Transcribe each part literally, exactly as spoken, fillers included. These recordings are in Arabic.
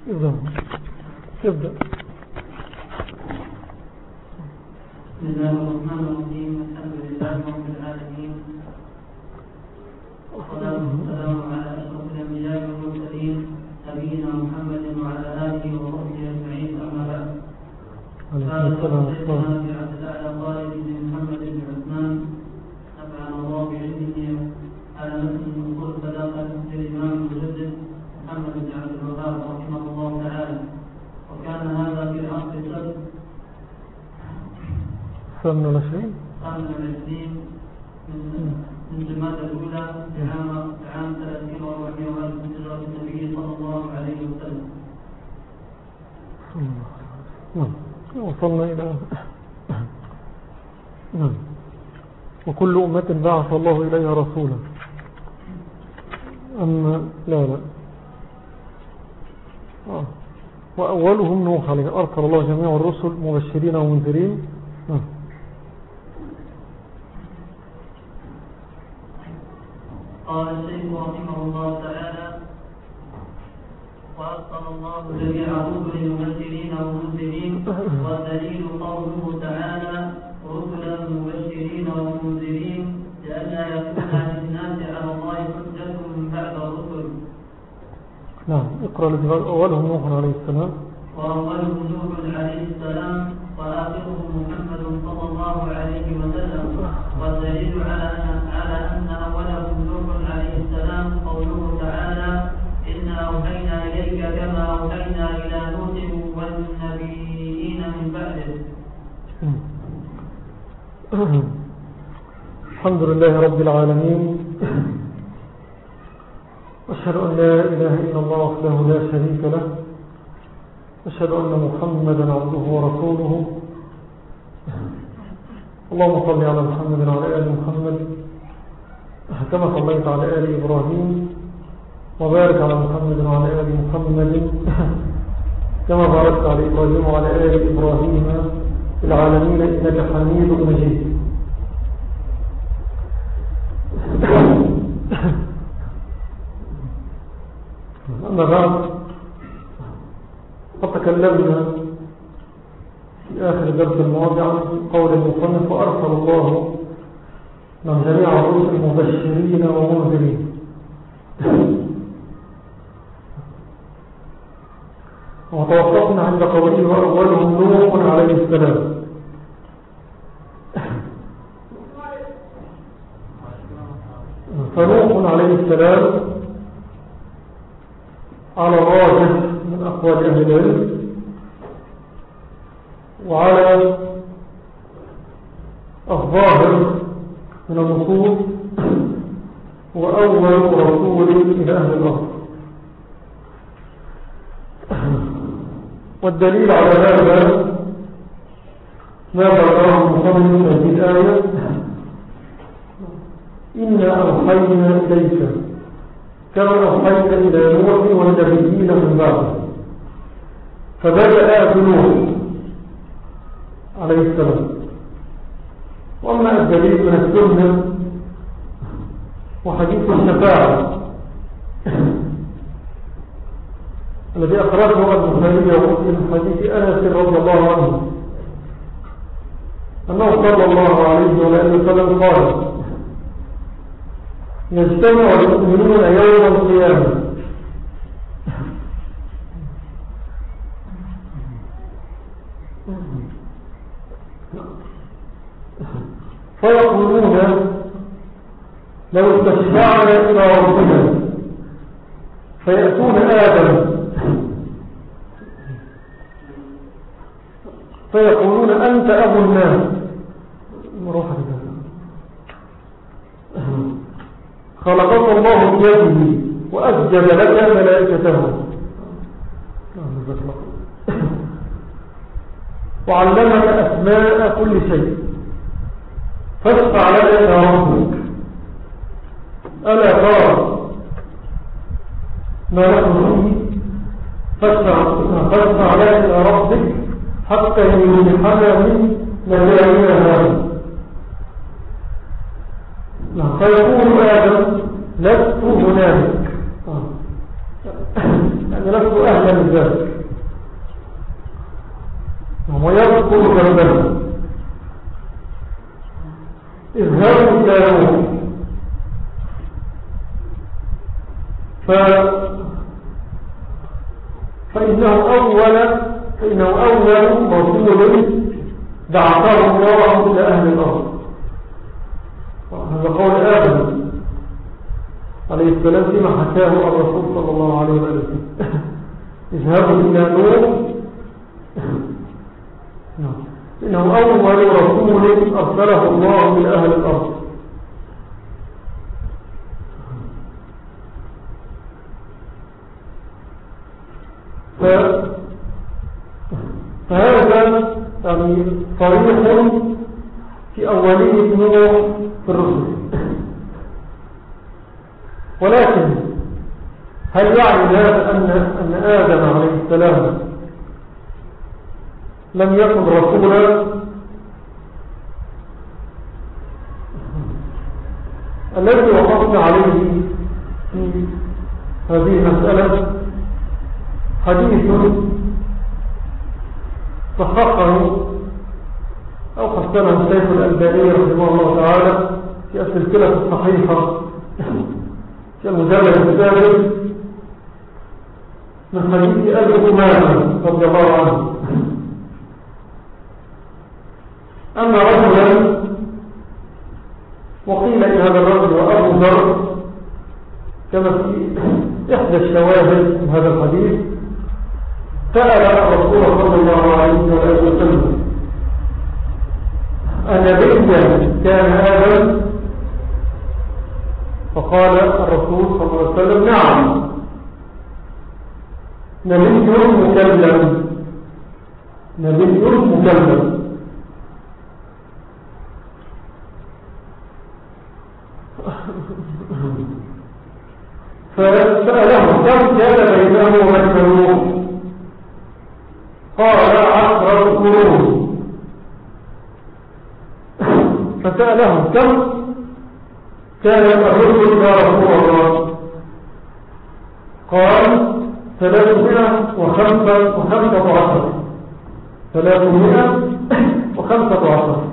ابدأ ابدأ. بسم الله الرحمن الرحيم. الحمد لله رب العالمين، والصلاة والسلام على أشرف الأنبياء والمرسلين نبينا محمد وعلى آله وصحبه أجمعين. أما بعد، قال شيخنا في عبد الأعلى خالد بن محمد بن عثمان نفعنا الله بعلمه على متن أصول الصداقة للإمام المجدد محمد بن عبد الوهاب رحمه الله تعالى. وكان هذا في العصر السبت ثمن العشرين ثمن العشرين من جماد الأولى لعام عام ثلاثين وأربعمائة وألف من هجرة النبي صلى الله عليه وسلم. وصلنا إلى وكل أمة بعث الله إليها رسولا. أما لا لا آه. وأولهم نوح عليه أرسل الله جميع الرسل مبشرين ومنذرين. آه. قال الشيخ رحمه الله تعالى: وأرسل الله جميع الرسل مبشرين ومنذرين، والدليل قوله تعالى: رسلا مبشرين ومنذرين، لئلا يكون للناس على الله حجة بعد الرسل. نعم. اقرأ الذي أولهم نوح عليه السلام. وأولهم نوح عليه السلام، وآخرهم محمد صلى الله عليه وسلم. والدليل على على أن أولهم نوح عليه السلام قوله تعالى: إنا أوحينا إليك كما أوحينا إلى نوح والنبيين من بعده. الحمد لله رب العالمين، أشهد أن لا إله إلا الله وحده لا شريك له، أشهد أن محمدا عبده ورسوله. اللهم صل على محمد وعلى آل محمد كما صليت على آل إبراهيم، وبارك على محمد وعلى آل محمد كما باركت على إبراهيم وعلى آل إبراهيم في العالمين إنك حميد مجيد. أما بعد، قد تكلمنا في آخر الدرس الماضي عن قول المصنف: وأرسل الله من جميع الرسل مبشرين ومنذرين. وتوقفنا عند قوله: وأولهم نوح عليه السلام. فنوح عليه السلام على الراجح من أقوال أهل العلم، وعلى الظاهر من النصوص، وأول رسول إلى أهل الأرض. والدليل على هذا ما ذكره المصنف في الآية: إنا أوحينا إليك كما أوحينا إلى نوح والنبيين من بعده. فبدأ بنوح عليه السلام. وأما الدليل من السنة وحديث الشفاعة الذي أخرجه البخاري ومسلم من حديث أنس رضي الله عنه أنه صلى الله عليه وسلم قال: يجتمع المؤمنون يوم القيامة فيقولون: لو استشفعنا إلى ربنا، فيأتون آدم فيقولون: أنت أبو الناس، خلقك الله بيده وأسجد لك ملائكته وعلمك أسماء كل شيء، فاشفع لنا إلى ربك. ألا ترى ما نحن فيه؟ فاشفع لنا إلى ربك حتى يمنحنا من مجالنا هذا. فيقول آدم: لست هنالك. يعني لست أهلا لذلك، ويذكر جنبه اذهبوا إلى نوح ف... فإنه أول فإنه أول رسول دعاه الله إلى أهل الأرض. هذا قول آدم عليه السلام فيما حكاه الرسول صلى الله عليه وسلم. اذهبوا إلى نوح إنه أول رسول أرسله الله إلى أهل الأرض. ف... فهذا يعني صريح في أولية نوح في الرسل. ولكن هل يعني هذا أن, أن آدم عليه السلام لم يكن رسولا؟ الذي وقفنا عليه في هذه المسألة حديث صححه أو حسنه الشيخ الألباني رحمه الله تعالى في السلسلة الصحيحة في المجلد الثالث من حديث أبي أمامة رضي الله عنه أن رجلا، وقيل إن هذا الرجل وأبو ذر كما في إحدى الشواهد من هذا الحديث، سأل الرسول صلى الله عليه وسلم أنبيا كان آدم؟ فقال الرسول صلى الله عليه وسلم نعم، نبي مكلم، نبي مكلم. فسأله كم كان بينه وبين نوح؟ قال عشرة قرون. فسأله كم كان الرسل يا رسول الله؟ قال ثلاثمائة وخمسة عشر ثلاثمائة وخمسة عشر.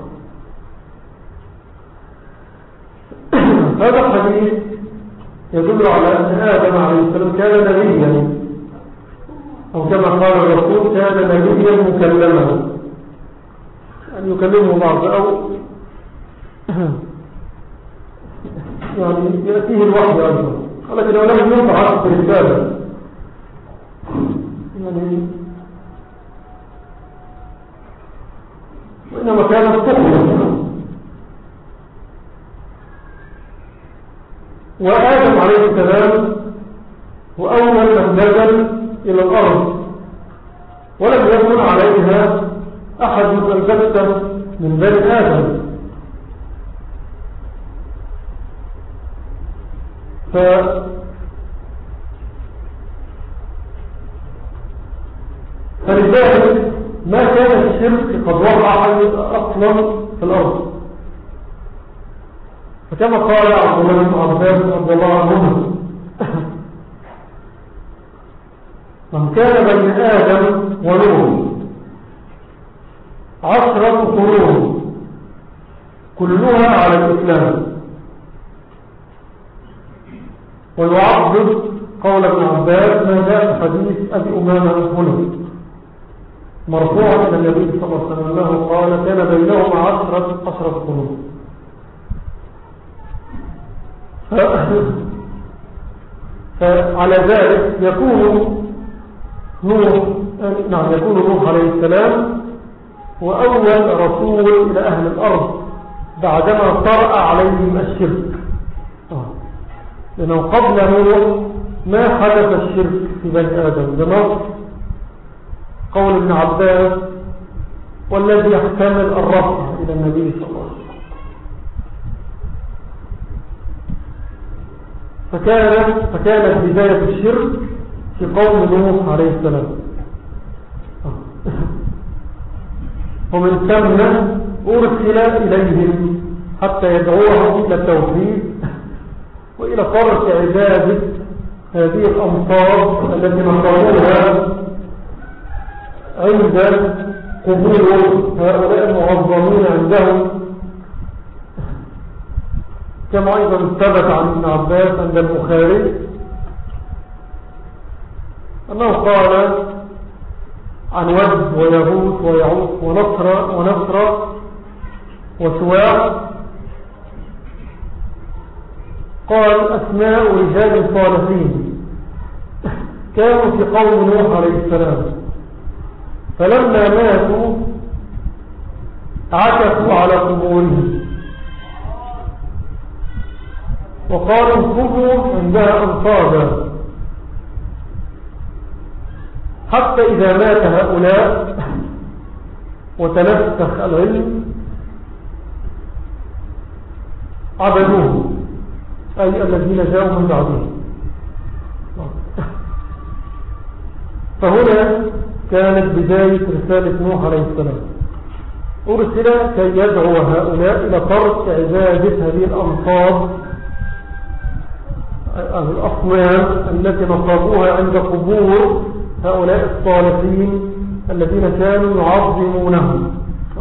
هذا الحديث يدل على أن آدم عليه السلام كان نبيا، أو كما قال الرسول كان نبيا مكلما، أن يكلمه بعض أو يعني يأتيه الوحي أيضا، ولكن لو لم ينفع في الرسالة يعني وإنما كانت تخلص. وآدم عليه السلام هو أول من نزل إلى الأرض، ولم يكن عليها أحد البتة من بني آدم. ف فلذلك ما كان الشرك قد وقع أصلا في الأرض. فكما قال عبد الله بن عباس رضي الله عنهما من كان بين آدم ونوح عشرة قرون كلها على الإسلام. ويعضد قول ابن عباس ما جاء في حديث أبي أمامة هنا مرفوعا إلى النبي صلى الله عليه وسلم أنه قال كان بينهم عشرة عشرة قرون. فعلى ذلك يكون نوح نعم يكون نوح عليه السلام وأول رسول إلى أهل الأرض بعدما طرأ عليهم الشرك، لأنه قبل نوح ما حدث الشرك في بني آدم بنص قول ابن عباس والذي يحتمل الرفع إلى النبي صلى الله عليه وسلم. فكانت فكانت بداية الشرك في قوم نوح عليه السلام، ومن ثم أرسل إليهم حتى يدعوهم إلى التوحيد وإلى ترك عبادة هذه الأمصار التي نصابوها عند قبور هؤلاء المعظمين عندهم، كما أيضا ثبت عن ابن عباس عند البخاري أنه قال عن ود ويغوث ويعوق ونصر ونصر وسواع، قال أسماء رجال صالحين كانوا في قوم نوح عليه السلام، فلما ماتوا عكفوا على قبورهم وقالوا انفذوا عندها أنصابا، حتى إذا مات هؤلاء وتنسخ العلم عبدوه، أي الذين جاءوا من بعدهم. فهنا كانت بداية رسالة نوح عليه السلام، أرسل كي يدعو هؤلاء إلى ترك عبادة هذه الأنصاب الأصنام التي نصبوها عند قبور هؤلاء الصالحين الذين كانوا يعظمونهم.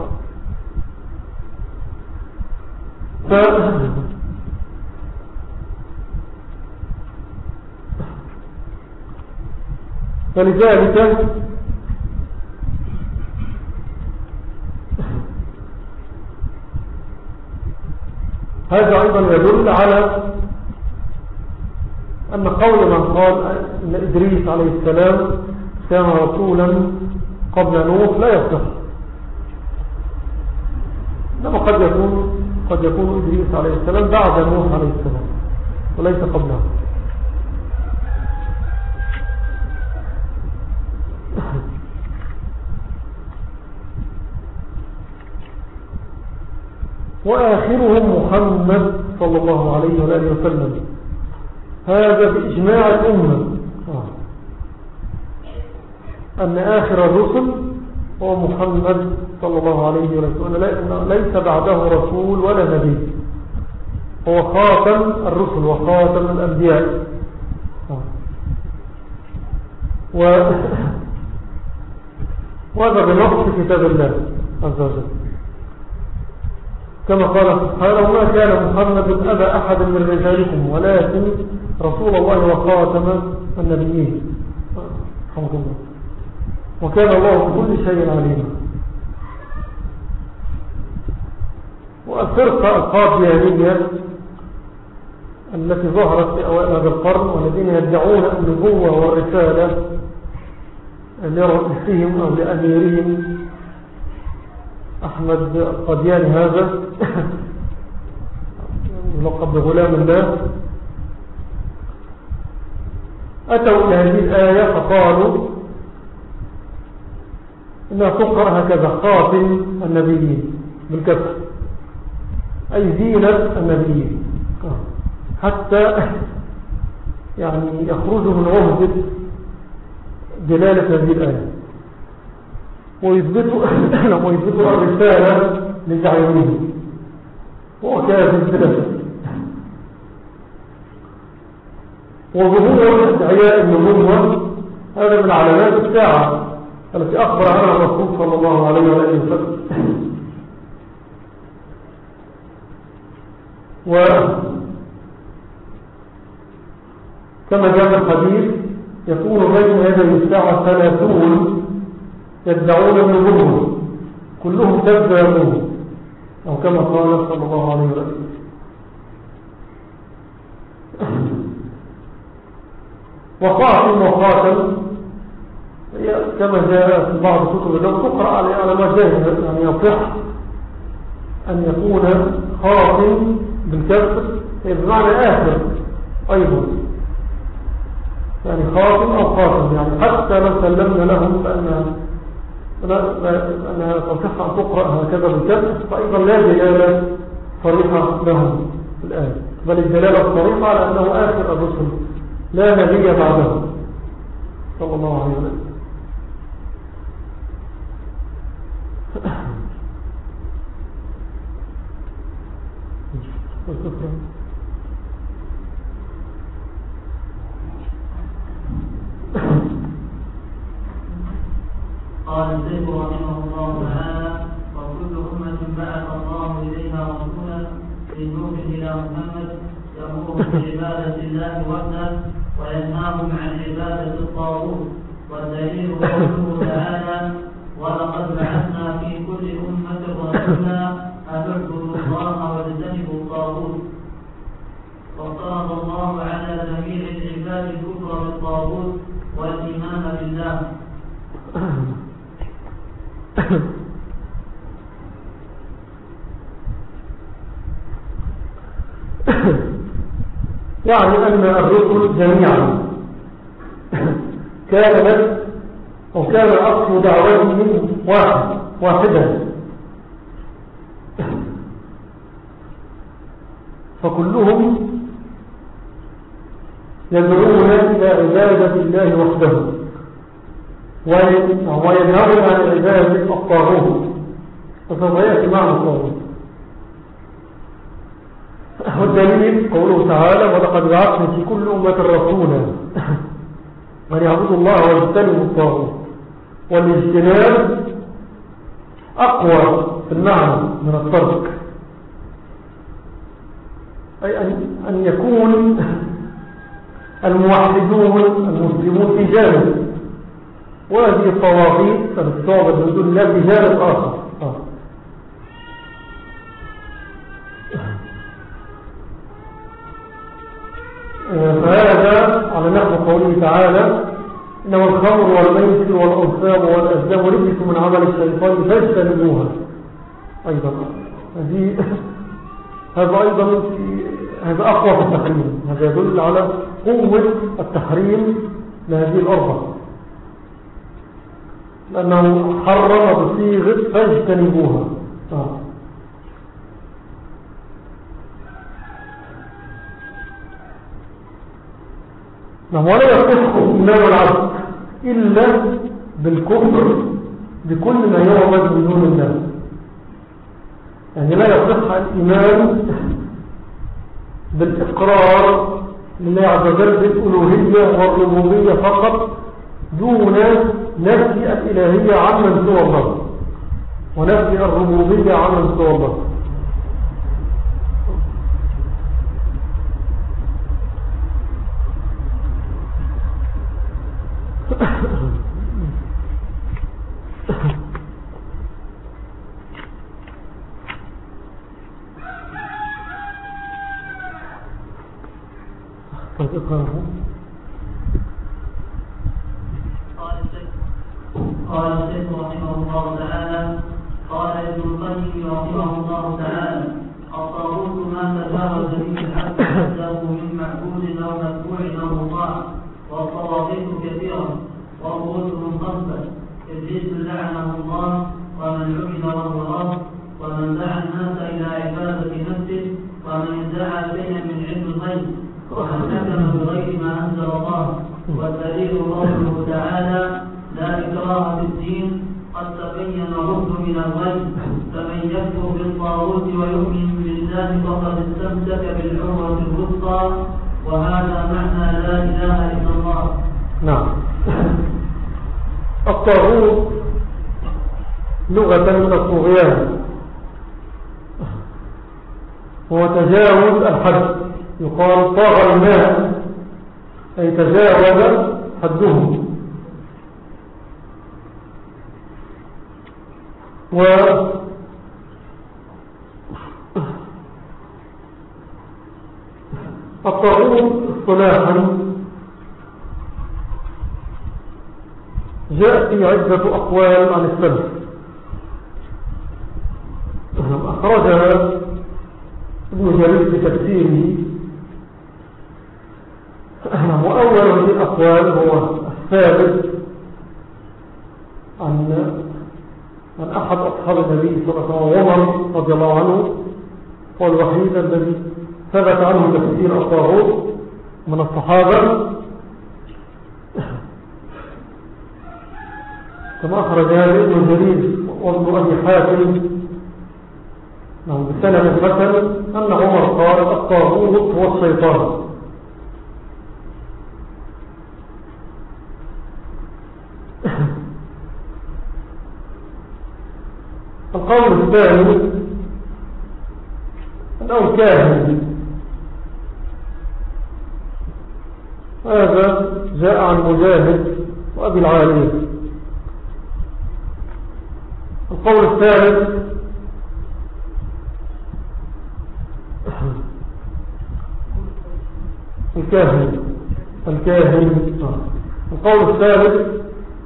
ف... فلذلك هذا أيضا يدل على أن قول من قال أن إدريس عليه السلام كان رسولا قبل نوح لا يصح، إنما قد يكون قد يكون إدريس عليه السلام بعد نوح عليه السلام وليس قبله. وآخرهم محمد صلى الله عليه وآله وسلم، هذا بإجماع الأمة أن آخر الرسل هو محمد صلى الله عليه وسلم، ليس بعده رسول ولا نبي، هو خاتم الرسل وخاتم الأنبياء. وهذا بنص كتاب الله عز وجل، كما قال سبحانه: ما كان محمد أبا أحد من رجالكم ولكن رسول الله وخاتم النبيين، رحمه الله، وكان الله بكل شيء عليما. والفرقة القاديانية التي ظهرت في أوائل هذا القرن والذين يدعون النبوة والرسالة لرئيسهم أو لأميرهم أحمد القادياني هذا يلقب بغلام الله، أتوا إلى هذه الآية فقالوا إنها تقرأ هكذا: خاتم النبيين بالكسر، أي زينة النبيين، حتى يعني يخرجوا من عهدة دلالة هذه الآية ويثبتوا ويثبتوا الرسالة لزعيمهم وكانت الثلاثة. وظهور ادعياء النبوة هذا من علامات الساعة التي أخبر عنها الرسول صلى الله عليه وسلم. وكما جاء الحديث: يكون بين يدي الساعة ثلاثون يدعون النبوة كلهم كذابون، أو كما قال صلى الله عليه وسلم. وخاتم وخاتم كما جاء في بعض كتب العلم تقرأ على ما جاء، يعني يصح أن يكون خاتم بالكسر بمعنى آخر أيضا، يعني خاتم أو خاتم، يعني حتى لو سلمنا لهم بأنها أنها تصح أن تقرأ هكذا بالكسر، فأيضا لا دلالة صريحة لهم في الآية، بل الدلالة الصريحة على أنه آخر الرسل لا نبي بعده صلى الله عليه وسلم. قال الشيخ رحمه الله تعالى: وكل أمة بعث الله إليها رسولا من نوح إلى محمد يأمرهم بعبادة الله وحده وينهاهم عن عبادة الطاغوت. والدليل قوله تعالى: ولقد بعثنا في كل أمة رسولا أن اعبدوا الله واجتنبوا الطاغوت. وافترض الله على جميع العباد الكفر بالطاغوت والإيمان بالله. يعني أن الرسل جميعا كانت أو كان أصل دعوتهم واحد واحدا، فكلهم يدعون إلى عبادة الله وحده وينهون عن عبادة الطاغوت. فسوف يأتي معنى الطاغوت. والدليل قوله تعالى: ولقد بعثنا في كل أمة رسولا أن يعبدوا الله واجتنبوا الطاغوت. والاجتناب أقوى في المعنى من الترك، أي أن يكون الموحدون المسلمون في جانب، وهذه الطواغيت فتستعبد من دون الله في جانب آخر. آه. فهذا على نحو قوله تعالى: إنما الخمر والميسر والأنصاب والأزلام رجس من عمل الشيطان فاجتنبوها. أيضا هذه هذا أيضا هذا أقوى في التحريم. هذا يدل على قوة التحريم لهذه الأربعة، لأنه حرم بصيغة فاجتنبوها. آه. ولا يصح إيمان العبد إلا بالكفر بكل ما يعبد من دون الله. يعني لا يصح الإيمان بالإقرار لله عز وجل بالألوهية والربوبية فقط دون نفي الإلهية عمن سوى الله ونفي الربوبية عمن سوى الله. قال الشيخ رحمه الله تعالى: قال ابن القيم رحمه الله تعالى: الطاغوت ما تجاوز به الحق له من معبود او متبوع او مطاع، والطواغيت كثيره ورؤوسهم خمسه: ابليس لعنه الله، ومن عبد وهو رب، ومن دعا الناس الى عباده نفسه، ومن ادعى شيئا من علم الغيب، ومن حكم بغير ما انزل الله. والدليل قوله تعالى: لا إكراه في الدين قد تبين الرشد من الغي، فمن يكفر بالطاغوت ويؤمن بالله فقد استمسك بالعروة الوثقى، وهذا معنى لا إله إلا الله. نعم. الطاغوت لغة من الطغيان، هو تجاوز الحد. يقال طاغ الماء أي تجاوز حدهم. و الطاغوت اصطلاحا جاء في عدة أقوال عن السلف، أخرجها ابن جرير بتفسيره. وأول هذه الأقوال هو الثابت عن عن أحد أصحاب النبي صلى الله عليه وسلم عمر رضي الله عنه، هو الوحيد الذي ثبت عنه تفسير الطاغوت من الصحابة، كما أخرج هذا ابن جرير وابن أبي حاتم بسنة مثل أن عمر قال: الطاغوت هو الشيطان. القول الثاني أنه كاهن، هذا جاء عن مجاهد وأبي العالية. القول الثالث الكاهن الكاهن القول الثالث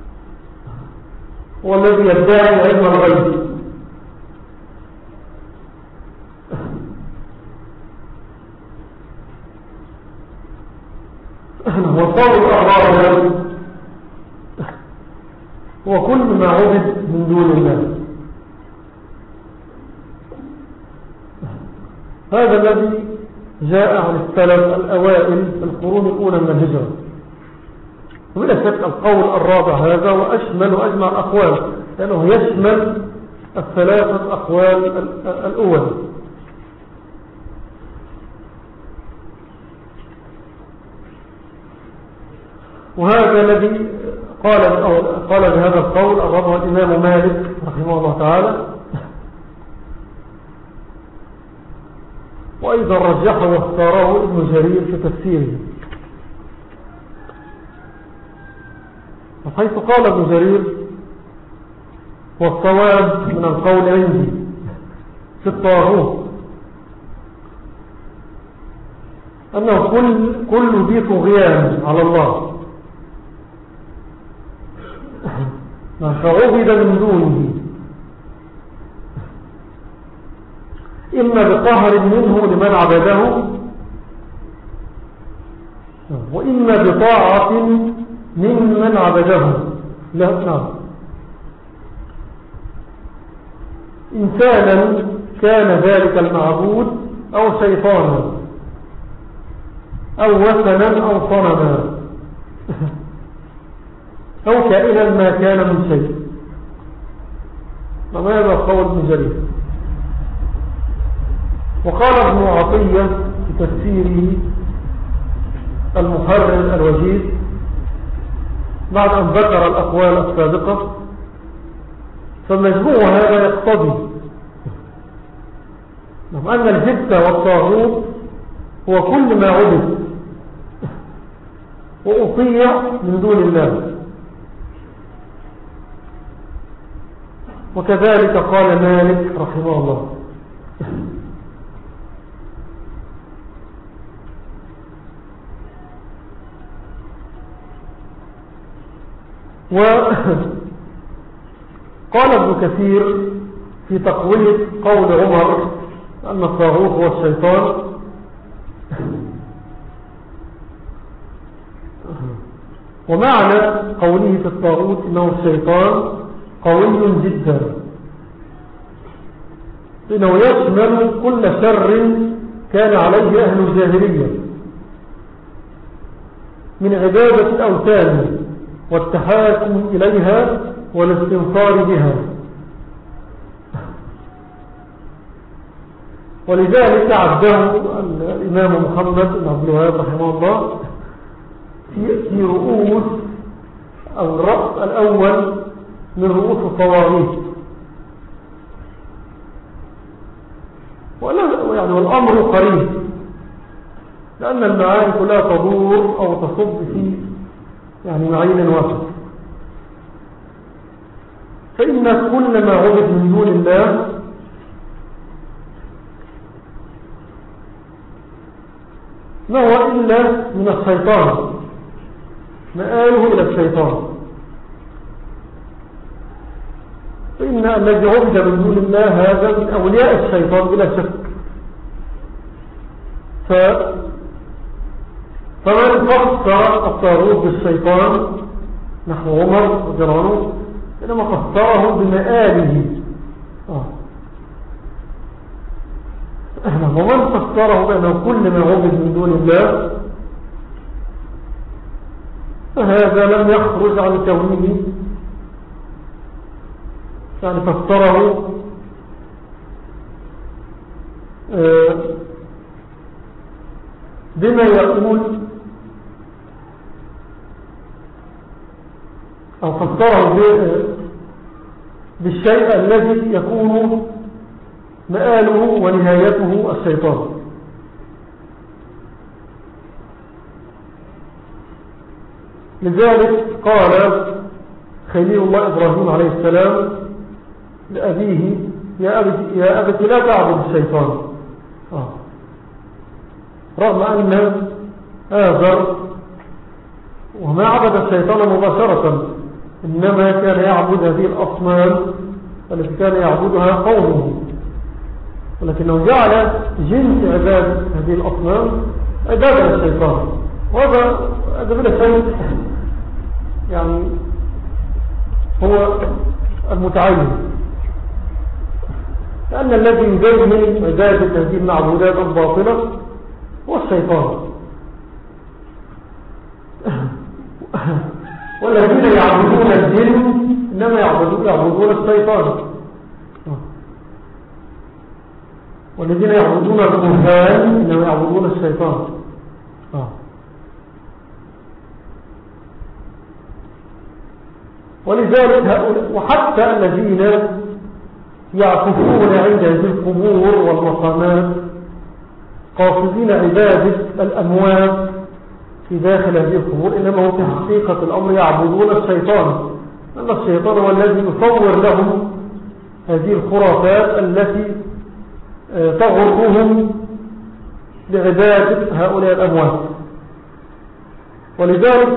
هو الذي يدعي علم الغيب. والقول الأعرابي هو كل ما عبد من دون الله. هذا الذي جاء عن السلف الأوائل في القرون الأولى من الهجرة. وبلا شك القول الرابع هذا وأشمل وأجمع الأقوال، لأنه يشمل الثلاثة أقوال الأول. وهذا الذي قال قال بهذا القول الرابع الإمام مالك رحمه الله تعالى، وأيضا رجحه واختاره ابن جرير في تفسيره، حيث قال ابن جرير: والصواب من القول عندي في الطاغوت أنه كل, كل ذي طغيان على الله فعبد من دونه، إما بقهر منه لمن عبده، وإما بطاعة ممن عبده. لا نعم، إنسانا كان ذلك المعبود أو شيطانا أو وثنا أو صنما أو كائنا ما كان من شيء. وماذا قول ابن جرير؟ وقال ابن عطية في تفسيره المحرر الوجيز بعد أن ذكر الأقوال السابقة: فمجموع هذا يقتضي أن الجبت والطاغوت هو كل ما عبد وأطيع من دون الله. وكذلك قال مالك رحمه الله. وقال ابن كثير في تقوية قول عمر أن الطاغوت هو الشيطان: ومعنى قوله في الطاغوت إنه الشيطان قوي جدا، إنه يشمل كل شر كان عليه أهل الجاهلية من عبادة الأوثان والتحاكم إليها والاستنصار بها. ولذلك عده الإمام محمد بن عبد الوهاب رحمه الله في رؤوس الرأس الأول من رؤوس الطواغيت. يعني والأمر قريب، لأن المعاني كلها تدور أو تصب في يعني معين واحد. فإن كل ما عبد من دون الله ما هو إلا من الشيطان، مآله إلى الشيطان. فإن الذي عبد من دون الله هذا من أولياء الشيطان بلا شك. ف... فمن فسر الطاغوت بالشيطان نحو عمر وجرانه إنما فسره بمآله. آه. ومن فسره بأنه كل ما عبد من دون الله فهذا لم يخرج عن كونه، يعني فسره آه بما يقول أو فسره بالشيء الذي يكون مآله ونهايته الشيطان. لذلك قال خليل الله إبراهيم عليه السلام لأبيه يا أبت, يا أبت لا تعبد الشيطان. آه. رغم أن آذر وما عبد الشيطان مباشرة، إنما كان يعبد هذه الأصنام التي كان يعبدها قومه، ولكنه جعل جنس عبادة هذه الأصنام عبادة الشيطان. وهذا هذا بلا شيء يعني هو المتعين، لأن الذي يبين عبادة هذه المعبودات الباطلة هو الشيطان. والذين يعبدون الجن إنما يعبدون, يعبدون الشيطان، والذين يعبدون الكهان إنما يعبدون الشيطان. ولذلك هؤلاء وحتى الذين يعكفون عند هذه القبور والمقامات قاصدين عبادة الأموات في داخل هذه القبور، إنما هو في حقيقة الأمر يعبدون الشيطان، لأن الشيطان هو الذي يصور لهم هذه الخرافات التي تغرهم لعبادة هؤلاء الأموات. ولذلك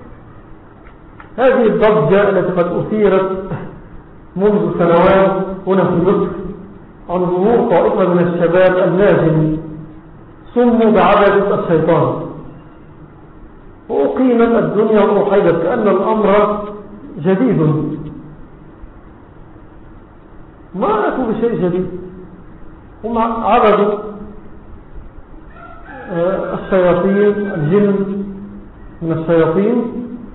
هذه الضجة التي قد أثيرت منذ سنوات هنا في مصر عن ظهور طائفة من الشباب الناجم سموا بعبادة الشيطان، وأقيمت الدنيا وأحيدت كأن الأمر جديد. ما أتوا بشيء جديد، هم عبدوا الشياطين، الجن من الشياطين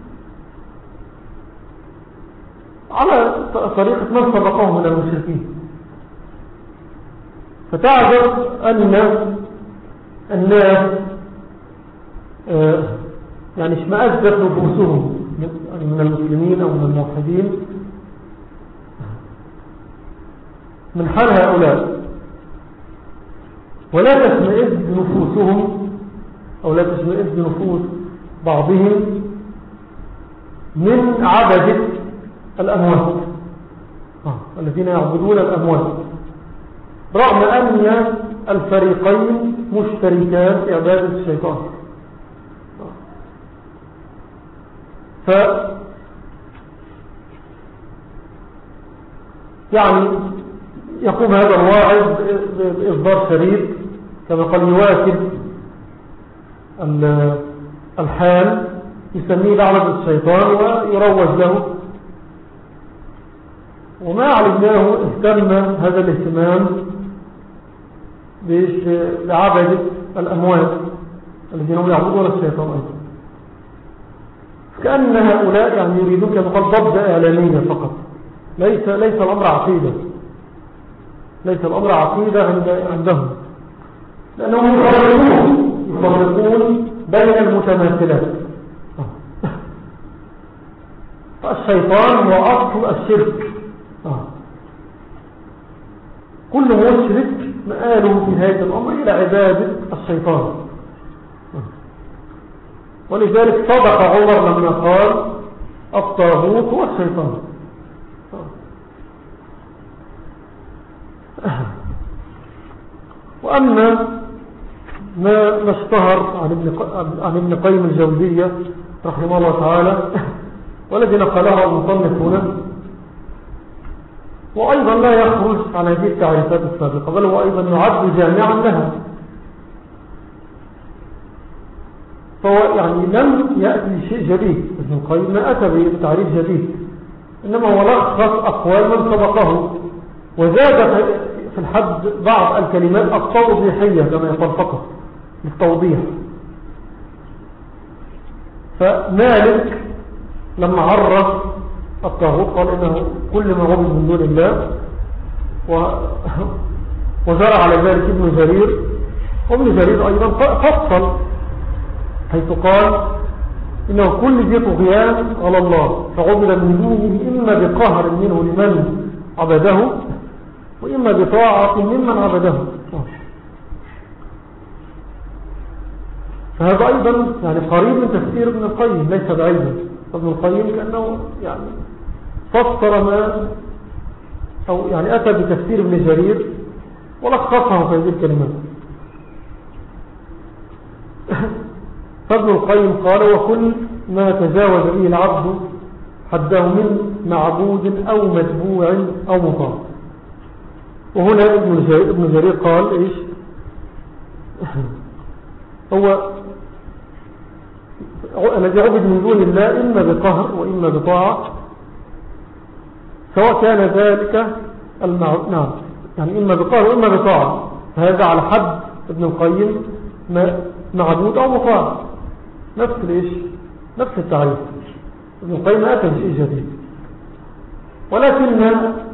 على طريقة من سبقهم من المشركين. فتعجب أن الناس يعني اشمأزت نفوسهم من المسلمين أو من الموحدين من حال هؤلاء، ولا تشمئز نفوسهم أو لا تشمئز نفوس بعضهم من عبدة الأموات آه. الذين يعبدون الأموات، رغم أن الفريقين مشتركان في عبادة الشيطان. ف يعني يقوم هذا الواعظ بإصدار شريط كما قال يواكب الحال، يسميه لعنة الشيطان ويروج له، وما علمناه اهتم هذا الاهتمام بعبادة الأموات الذين هم يعبدون الشيطان أيضا. كأن هؤلاء يعني يريدون كما قال ضجة إعلامية فقط، ليس ليس الأمر عقيدة، ليس الأمر عقيدة عندهم، لأنهم يفرقون يفرقون بين المتماثلات. فالشيطان هو أصل الشرك، كل مشرك مآله في نهاية الأمر إلى عبادة الشيطان. ولذلك صدق عمر لما قال الطاغوت هو الشيطان. وأما ما اشتهر عن ابن قيم الجوزية رحمه الله تعالى والذي نقله المصنف هنا، وأيضا لا يخرج عن هذه التعريفات السابقة، بل هو أيضا يعد جامعا لها. فهو يعني لم يأتي شيء جديد، ابن القيم ما أتى بتعريف جديد، إنما هو لخص أقوال من سبقه، وزاد في الحد بعض الكلمات التوضيحية كما يقول فقط للتوضيح. فمالك لما عرف الطاغوت قال إنه كل ما عبد من دون الله، وزرع على ذلك ابن جرير، وابن جرير أيضا فصل حيث قال إنه كل ذي طغيان على الله فعبد من دونه إما بقهر منه لمن عبده وإما بطاعة ممن عبده. فهذا أيضا يعني قريب من تفسير ابن القيم ليس بعيدا. ابن القيم كأنه يعني فسر ما أو يعني أتى بتفسير ابن جرير ولخصه في هذه الكلمات. فابن القيم قال وكل ما تجاوز به العبد حده من معبود أو متبوع أو مطاع. وهنا ابن جرير قال إيش هو الذي عبد من دون الله إما بقهر وإما بطاعة سواء كان ذلك المع... نعم يعني إما بقهر وإما بطاعة. هذا على حد ابن القيم معبود أو مطاع نفس الإيش نفس التعريف. ابن القيم أتى بشيء جديد. ولكن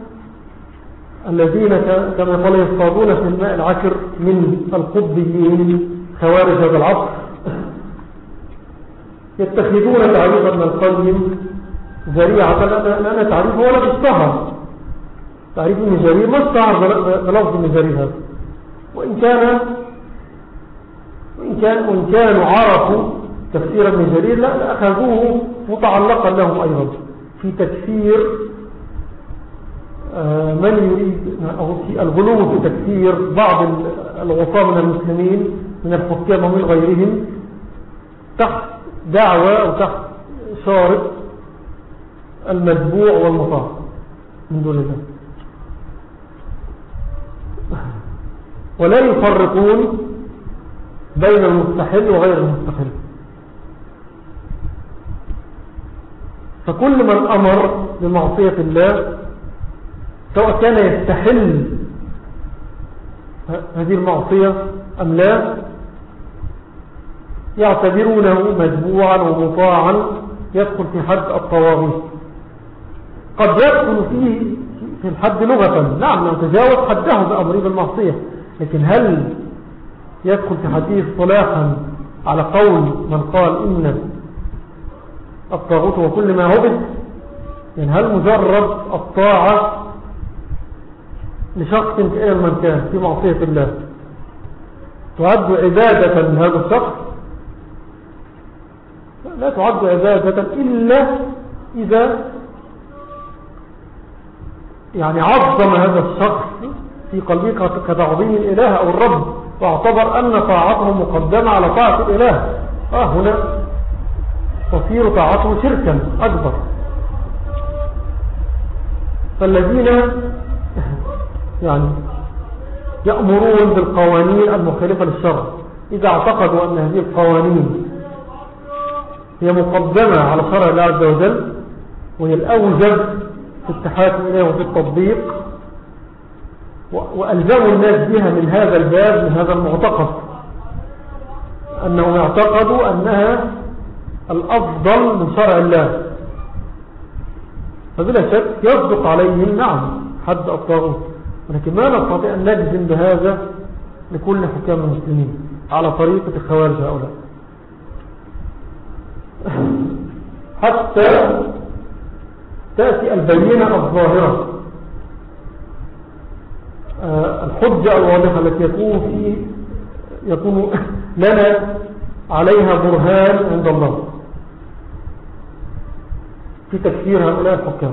الذين كما قال يصطادون في الماء العكر من القطبيين خوارج هذا العصر يتخذون تعريف ابن القيم ذريعة لأن تعريفه ولا اشتهر. تعريف ابن جرير ما اشتهر بلفظ ابن جرير هذا وإن كان وإن, كان وإن كانوا عرفوا تفسير ابن جرير لا أخذوه متعلقا لهم أيضا في تكفير من يريد أو في الغلو في تكفير بعض العصاة من المسلمين من الحكام ومن غيرهم تحت دعوة أو تحت شارط المتبوع والمطاع من دون الله. ولا يفرقون بين المستحل وغير المستحل. فكل من أمر بمعصية الله سواء كان يستحل هذه المعصية أم لا يعتبرونه متبوعا ومطاعا يدخل في حد الطواغيت. قد يدخل فيه في الحد لغة نعم لو تجاوز حده بأمره بالمعصية، لكن هل يدخل في حديث صلاحا على قول من قال إن الطاغوت وكل ما عبد؟ يعني هل مجرد الطاعة لشخص كائن من كان في معصية الله تعد عبادة لهذا الشخص؟ لا تعد عبادة إلا إذا يعني عظم هذا الشخص في قلبه كتعظيم الإله أو الرب واعتبر أن طاعته مقدمة على طاعة الإله. آه هنا تصير طاعته شركا أكبر. فالذين يعني يأمرون بالقوانين المخالفة للشرع إذا اعتقدوا أن هذه القوانين هي مقدمة على شرع الله عز وجل وهي الأوجب في التحاكم إليه وفي التطبيق وألزموا الناس بها من هذا الباب من هذا المعتقد أنهم يعتقدوا أنها الأفضل من شرع الله، فبلا شك يصدق عليهم نعم حد الطاغوت، ولكن ما نستطيع أن نجزم بهذا لكل حكام المسلمين على طريقة الخوارج هؤلاء حتى تأتي البينة الظاهرة الحجة الواضحة التي يكون فيه يكون لنا عليها برهان عند الله في تكفير هؤلاء الحكام.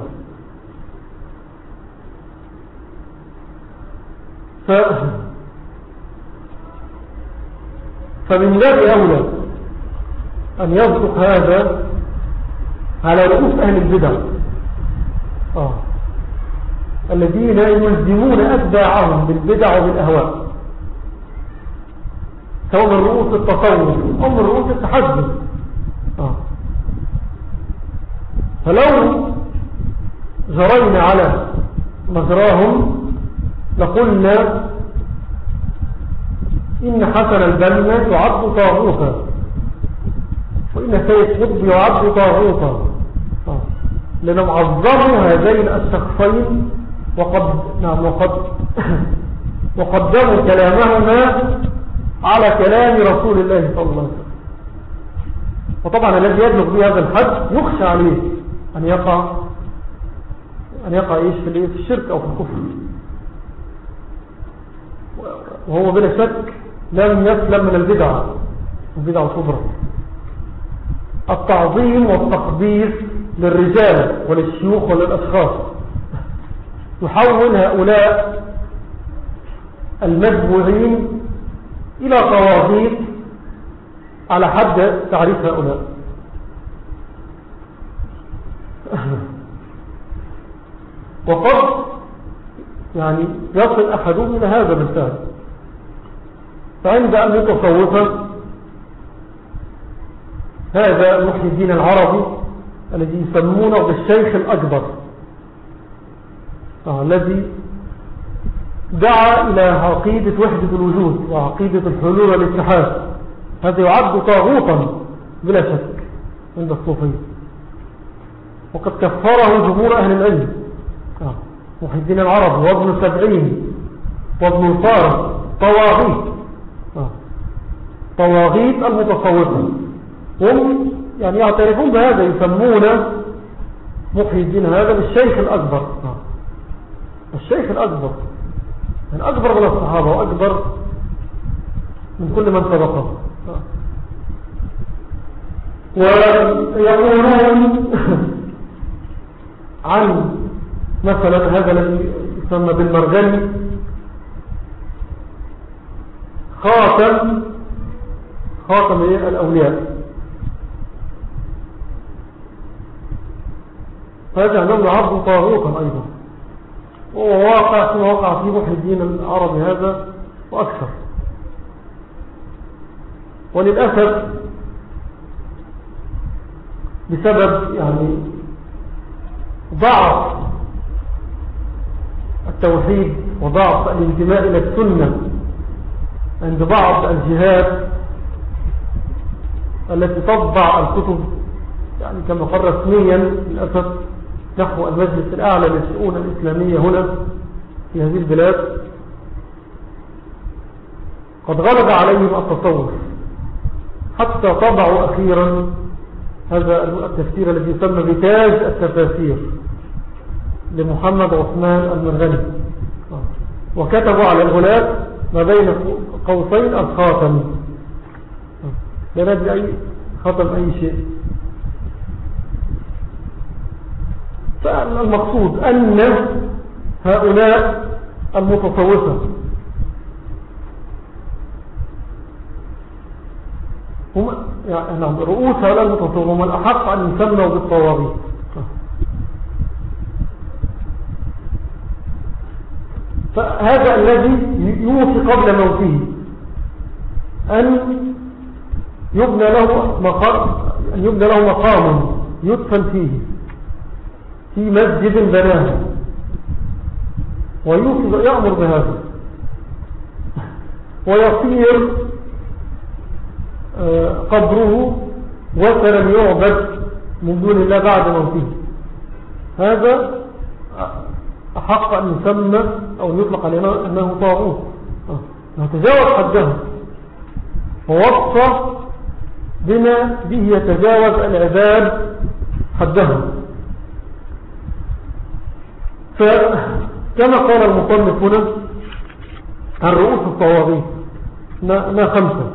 ف... فمن باب أولى أن يصدق هذا على رؤوس أهل البدع آه. الذين يلزمون أتباعهم بالبدع وبالأهواء سواء من رؤوس التصوف أو من رؤوس التحدث آه. فلو جرينا على مجراهم لقلنا إن حسن البنا يعد طاغوتا وإن سيد قطب يعد طاغوتا آه. لأنهم عظموا هذين الشخصين وقد نعم وقد وقدموا كلامهما على كلام رسول الله صلى الله عليه وسلم. وطبعا الذي يبلغ بهذا الحد يخشى عليه أن يقع أن يقع إيش في الشرك أو في الكفر، وهو بلا شك لم يسلم من البدعة البدعة الكبرى. التعظيم والتقديس للرجال وللشيوخ وللأشخاص يحول هؤلاء المجبوعين إلى طواغيت على حد تعريف هؤلاء. وقد يعني يصل أحدهم إلى هذا بالفعل. فعند المتصوفة هذا محي الدين العربي الذي يسمونه بالشيخ الأكبر، آه الذي دعا إلى عقيدة وحدة الوجود وعقيدة الحلول والاتحاد، هذا يعد طاغوتا بلا شك عند الصوفية، وقد كفره جمهور أهل العلم. آه محي الدين العربي وابن سبعين وابن الفارس طواغيت، آه طواغيت المتصوفة، هم يعني يعترفون بهذا، يسمون محي الدين هذا بالشيخ الأكبر. آه. الشيخ الأكبر يعني أكبر من الصحابة وأكبر من كل من سبقه. آه. ويقولون عن مثلا هذا الذي يسمى بالمرجلي خاتم خاتم الأولياء، فهذا عندهم يعرض طاغوتا أيضا، وهو واقع فيما وقع في محي الدين العربي هذا وأكثر. وللأسف بسبب يعني ضعف التوحيد وضعف الانتماء إلى السنة عند بعض الجهات التي تطبع الكتب يعني كما قال رسميا للأسف نحو المجلس الأعلى للشؤون الإسلامية هنا في هذه البلاد، قد غلب عليهم التصوف حتى طبعوا أخيرا هذا التفسير الذي يسمى بتاج التفاسير لمحمد عثمان المرغني، وكتبوا على الغلاف ما بين قوسين الخاتم، لا ندري أي خاتم أي شيء. فالمقصود أن هؤلاء المتصوفة هم يعني رؤوس هؤلاء المتصوفة هم الأحق أن يسموا بالطواغيت. فهذا الذي يوصي قبل موته أن يبنى له مقام أن يبنى له مقام يدفن فيه في مسجد بناه، ويوصي يأمر بهذا، ويصير قبره وثنا يعبد من دون الله بعد موته. هذا أحق أن يسمى أو يطلق علينا أنه طاغوت، يتجاوز حده، ووصف بما به يتجاوز العباد حده. فكما قال المصنف هنا عن رؤوس الطواغيت ما خمسة: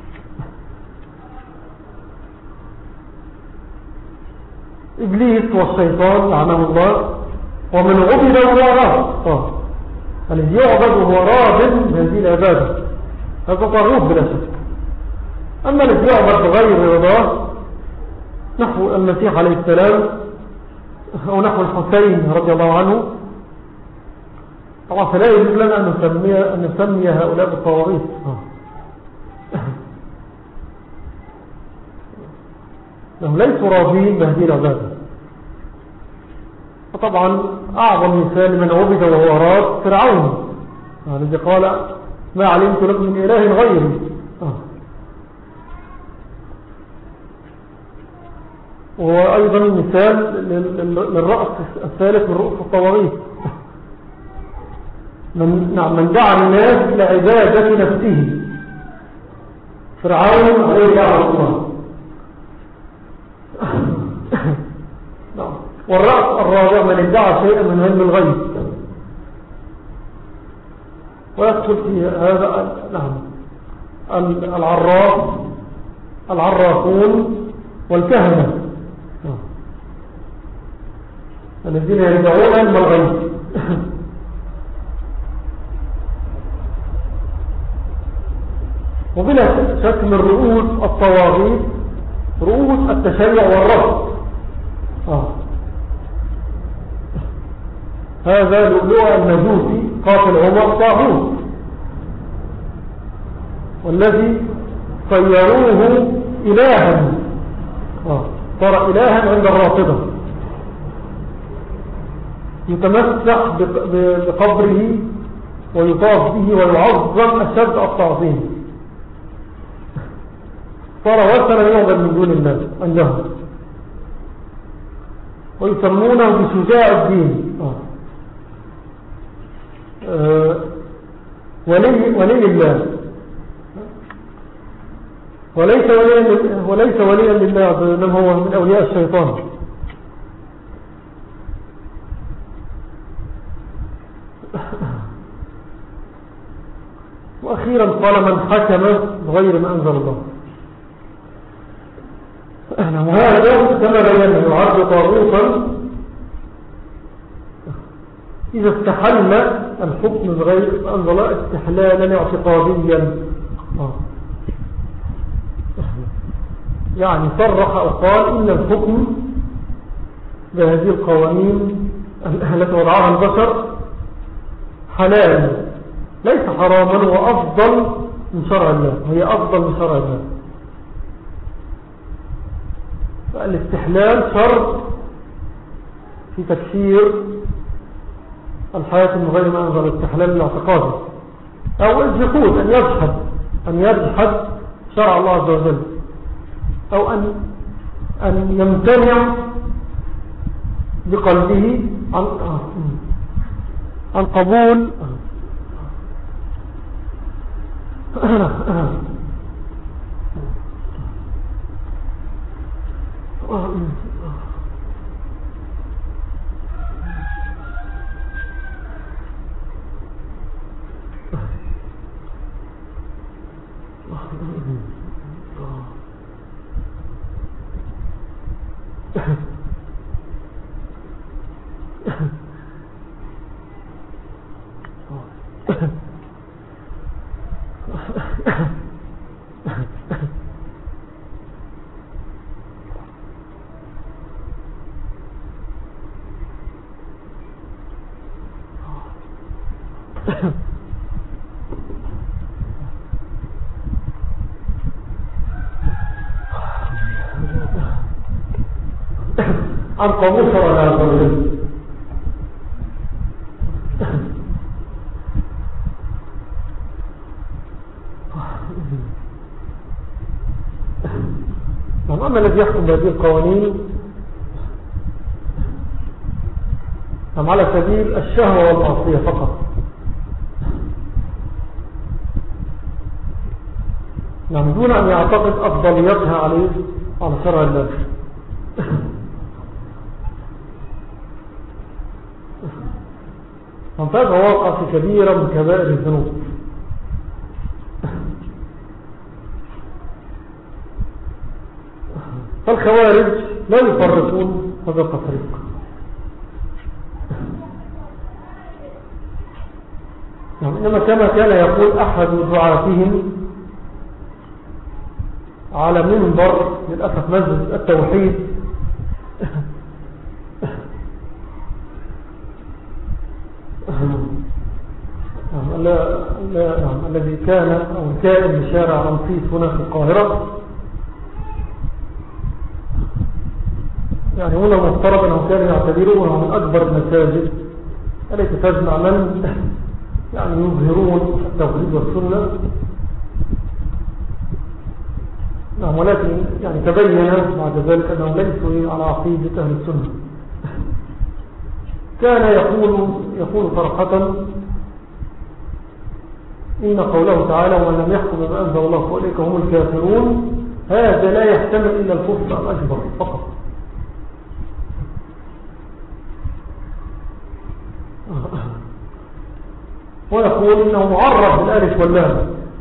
إبليس والشيطان لعنه الله، ومن عبد وهو راض، الذي يعبد وهو راض بهذه العبادة هذا طاغوت بلا شك. أما الذي يعبد بغير رضاه نحو المسيح عليه السلام أو نحو الحسين رضي الله عنه طبعا فلا يجب لنا أن نسمي, أن نسمي هؤلاء بالطواغيت، لهم ليسوا راضين بهذه العبادة. فطبعا أعظم مثال من عبد وهو راض فرعون الذي قال ما علمت لكم من إله غيري. وأيضا مثال للرأس الثالث من رؤوس الطواغيت من, نعم من دعا الناس إلى عبادة نفسه، فرعون عليه لعنة الله. والرأس الرابع من ادعى شيئا من علم الغيب، ويدخل في هذا نعم العراف العرافون والكهنة الذين يدعون علم الغيب. وبلا شك من رؤوس الطواغيت رؤوس التشيع والرفض. آه. هذا لؤلؤ المجوسي قاتل عمر طاغوت، والذي صيروه إلها، آه. صار إلها عند الرافضة، يتمسح بقبره ويطاف به ويعظم أشد التعظيم، صار وثنا يعبد من دون الله عندهم، ويسمونه بشجاع الدين. آه. آه. ولي, ولي الله، وليس وليا وليس وليا لله، بل هو من أولياء الشيطان. وأخيرا قال من حكم بغير ما أنزل الله. وهذا كما بينا يعد طاغوتا إذا استحل الحكم بغير ما أنزل الله استحلالا اعتقاديا، يعني صرح وقال إن الحكم بهذه القوانين التي وضعها البشر حلال ليس حراما، وأفضل من شرع الله، هي أفضل من شرع الله. فالاستحلال شرط في تكفير الحياة من غير ما أنزل، الاستحلال الاعتقادي، أو الجحود أن يجحد أن يجحد شرع الله عز وجل، أو أن أن يمتنع بقلبه عن عن قبول عن قبول شرع الله عز وجل. أما الذي يحكم بهذه القوانين أم على سبيل الشهوة والمعصية فقط، يعني دون أن يعتقد أفضليتها عليه على شرع الله. فانتهى واقع في كبيرة من كبائر الذنوب. فالخوارج لا يفرقون هذا التفريق، يعني إنما كما كان يقول أحد دعاتهم على منبر للأسف مسجد التوحيد الذي كان أو كائن بشارع رمسيس هنا في القاهرة، يعني هنا المفترض أنه كان يعتبرونه من أكبر المساجد التي تجمع من يعني يظهرون التوحيد والسنة. نعم، ولكن يعني تبين بعد ذلك أنهم ليسوا على عقيدة أهل السنة. كان يقول يقول صراحة إن قوله تعالى ومن لم يحكم بما أنزل الله فأولئك هم الكافرون، هذا لا يحتمل إلا الكفر الأكبر فقط. ويقول إنه معرف بالألف واللام،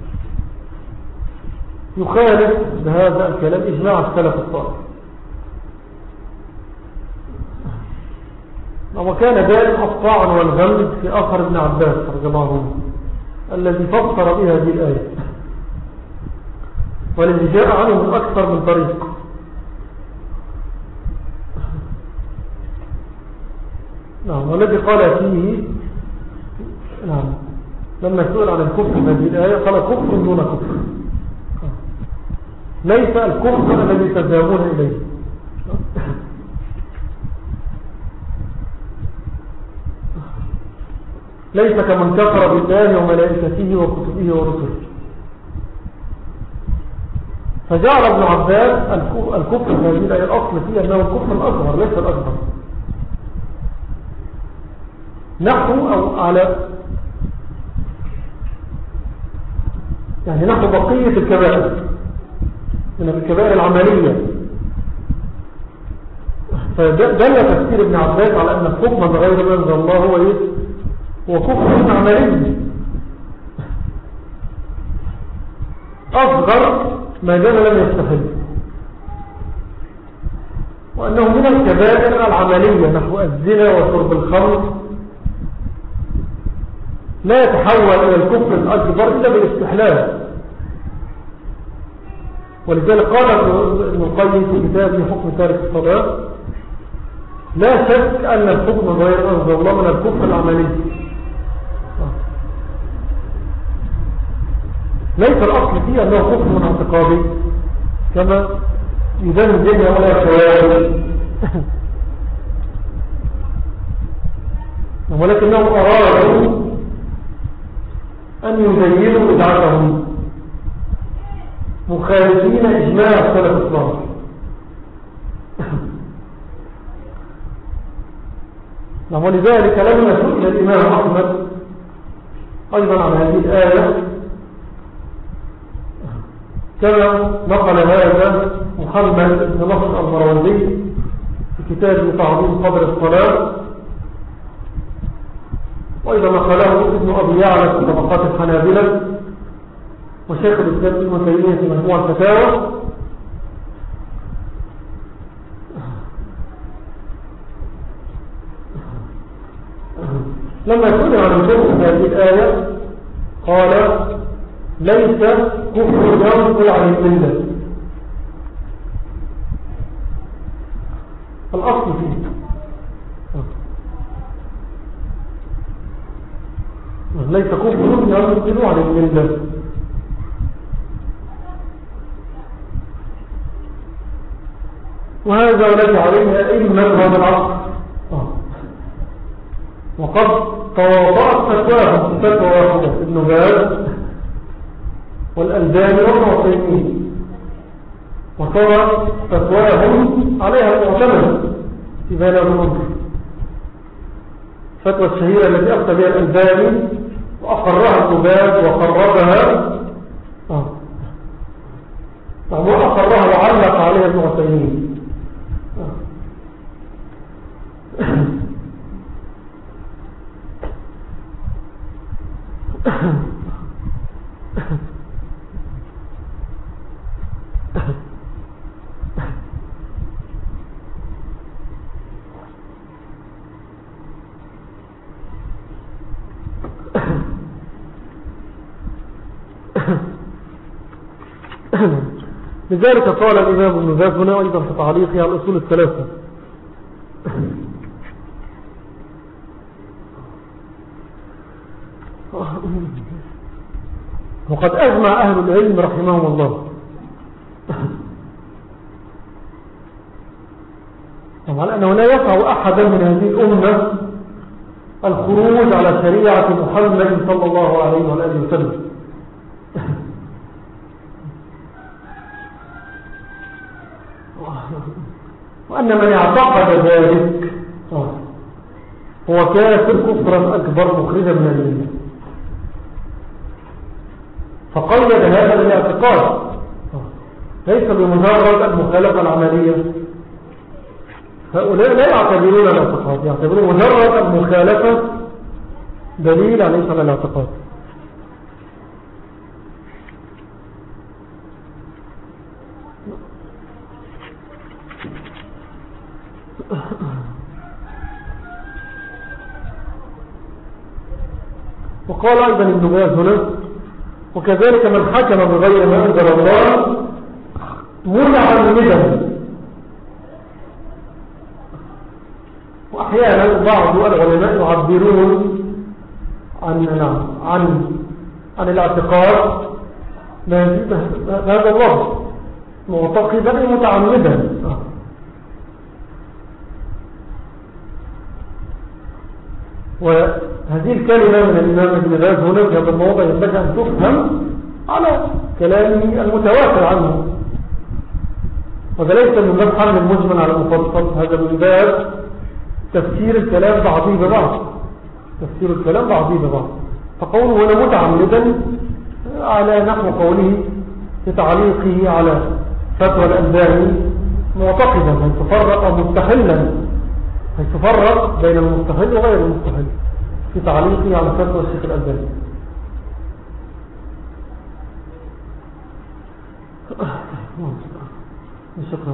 يخالف بهذا الكلام إجماع السلف الصالح. وكان دائما الطعن والغمز في أثر ابن عباس رضي الله عنه الذي فسر بها هذه الآية، والذي جاء عنه من أكثر من طريق. نعم. والذي قال فيه نعم لما سئل عن الكفر في هذه الآية قال كفر دون كفر، ليس الكفر الذي تذهبون إليه. ليس كمن كفر بالله وملائكته وكتبه ورسله. فجعل ابن عباس الكفر في هذه الآية الأصل فيه أنه الكفر الأصغر ليس الأكبر، نحن أو على يعني نحن بقية الكبائر من الكبائر العملية. فدل تفسير ابن عباس على أن الحكم بغير ما أنزل الله هو إيه؟ هو كفر عملي أصغر ما دام لم يستحل، وأنه من الكبائر العملية نحو الزنا وشرب الخمر لا يتحول إلى الكفر الأكبر إلا بالاستحلال. ولذلك قال ابن القيم في كتابه حكم تارك الصلاة لا شك أن الحكم غير أنزل الله من الكفر العملي، ليس الأصل فيه أنه كفر من اعتقادي كما يدان الدنيا ولا شوارع، ولكنهم أرادوا أن يزينوا بدعتهم مخالفين إجماع السلف الصالح. ولذلك لما سئل الإمام أحمد أيضا عن هذه الآية كما نقل هذا محمد بن نصر المروزي في كتابه تعظيم قدر الصلاة، وإذا نقله ابن أبي يعلى في طبقات الحنابلة، وشيخ الإسلام ابن تيمية في مجموع الفتاوى، لما سئل عن الكفر هذه الآية قال ليس كفر ينقل عن الملة، الأصل فيه ليس كفر ينقل عن الملة. وهذا الذي عليها إما هذا العصر، وقد تواضعت فتواهم فتوى واحدة ابن باز والألباني والمعطيين، وصارت فتواهم عليها المعتمد في بين الأمر، فتوى الشهيرة التي أفتى بها الألباني وأقرها ابن باز وقربها وأقرها وعلق عليها المعطيين. لذلك قال الإمام ابن باز هنا أيضا في تعليقه على الأصول الثلاثة وقد أجمع أهل العلم رحمهم الله على أنه لا يقع أحدا من هذه الأمة الخروج على شريعة محمد صلى الله عليه وآله وسلم، وأن من اعتقد ذلك هو كافر كفرا أكبر مخرجا من الملة. فقيد هذا الاعتقاد ليس بمجرد المخالفة العملية، هؤلاء لا يعتبرون الاعتقاد، يعتبرون مجرد المخالفة دليل عليه على الاعتقاد. وقال أيضا ابن باز هنا: وكذلك من حكم بغير ما أنزل الله متعمدا. وأحيانا بعض العلماء يعبرون عن عن عن الاعتقاد بهذا اللفظ معتقدا متعمدا. وهذه الكلمة من الإمام ابن باز هنا في هذا الموضع ينبغي أن تفهم على كلامه المتواتر عنه، وذا ليس من باب حمل المجمل على المفصل، هذا من باب تفسير الكلام بعضيه ببعض، تفسير الكلام بعضيه ببعض. فقوله هنا متعمدا على نحو قوله في تعليقه على فتوى الألباني معتقدا، هل تفرق أو مستحلا، هل تفرق بين المستحل وغير المستحل في تعليقه على فتوى الشيخ الألباني. شكرا.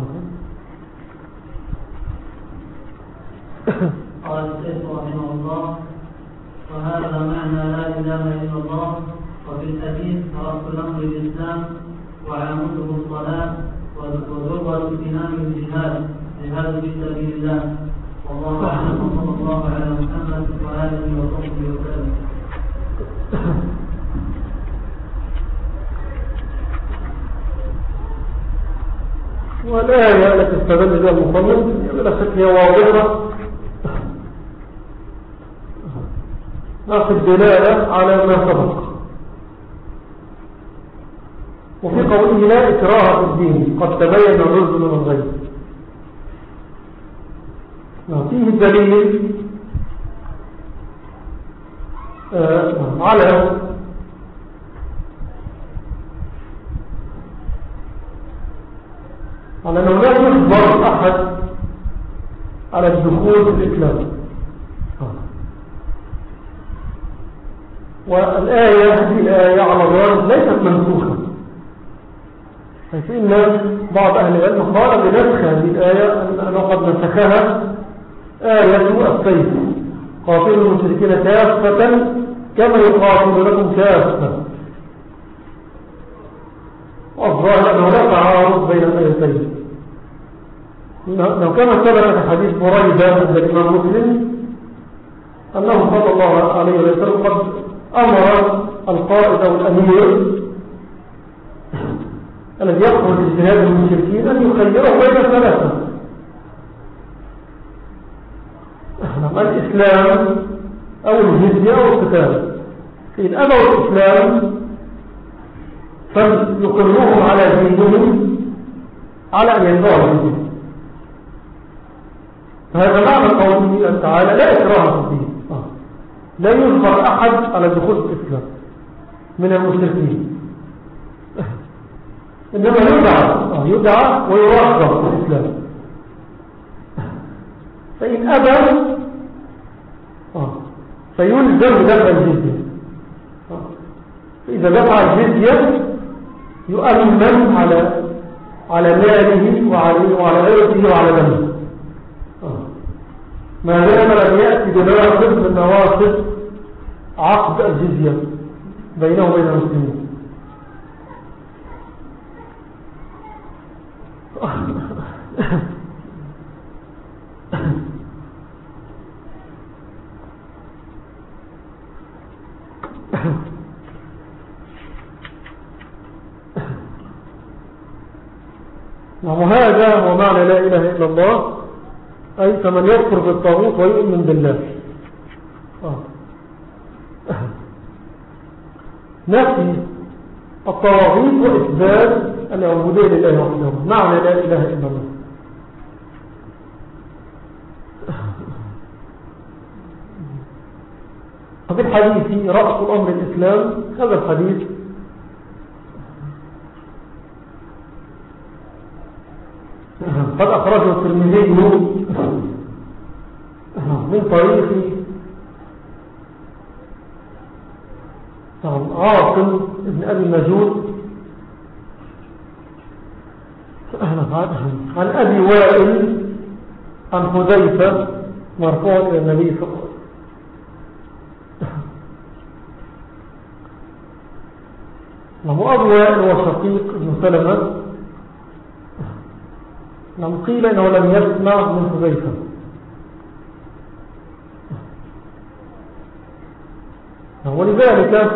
قال الشيخ رحمه الله: وهذا معنى لا إله إلا الله. وفي الحديث رأس الأمر الإسلام وعامله الصلاة وذروة الإمام الجهاد جهاد في سبيل الله. والله أعلم، صلى الله على محمد وآله وصحبه وسلم. والآية التي استدل بها المصنف بلا شك هي واضحة في الدلالة على ما سبق. وفي قوله لا إكراه في الدين قد تبين الرشد من الغي، فيه دليل آه على على أنه لا يجبر أحد على الدخول في الإسلام. والآية هذه الآية على الرأس ليست منسوخة، حيث إن بعض أهل العلم قال بنسخ هذه الآية أنه قد نسخها آية السيف: قاتلوا المشركين كافة كما يقاتلونكم كافة. والظاهر أنه لا تعارض بين الآيتين، لو كان ثبت في حديث بريدة عند الإمام مسلم أنه صلى الله عليه وسلم قد أمر القائد أو الأمير الذي يخرج اجتهاد المشركين أن يخيره بين ثلاثة: الإسلام أو الجزية أو القتال. إن أبوا الإسلام فيقرهم على دينهم على أن يدعوا الدين. فهذا معنى قوله تعالى لا إكراه في الدين، لا يجبر أحد على دخول الإسلام من المشركين، إنما يدعى يدعى ويرغب في الإسلام. فإن أبى فيلزم بدفع الجزية، فإذا دفع الجزية يؤمن على على ماله وعلى وعلى عرضه وعلى دمه، ما دام لم يأتي بناقض من نواقض عقد الجزية بينه وبين المسلمين. وهذا هو معنى لا إله إلا الله، أي فمن يكفر بالطاغوت ويؤمن بالله. آه. نفي الطواغيت وإثبات العبودية لله وحده، معنى لا إله إلا الله. في الحديث رأس الأمر الإسلام، هذا الحديث قد أخرجه الترمذي من طريق عن عاصم ابن أبي النجود عن أبي وائل عن حذيفة مرفوعا إلى النبي صلى الله عليه وسلم. أبو وائل هو شقيق ابن سلمة. لم قيل إنه لم يسمع من حذيفة، ولذلك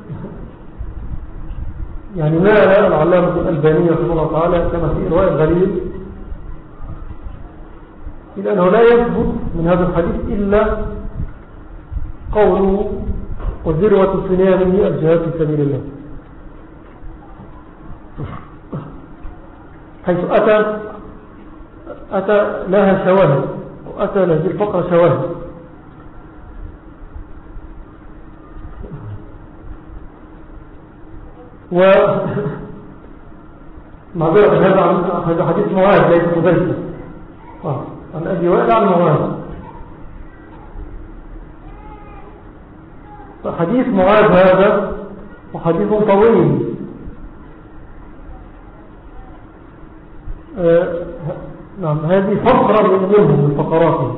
يعني مال العلامة الألباني رحمه الله تعالى كما في رواية الغليل إلا أنه لا يثبت من هذا الحديث إلا قوله وذروة سنامه الجهاد في سبيل الله، حيث أتى أتى لها شواهد وأتى لهذه الفقرة شواهد. و معذرة هذا حديث معاذ ليس حذيفة آه. عن أبي وائل عن معاذ. فحديث معاذ هذا وحديث طويل آه. نعم هذه فقرة منهم من فقراته.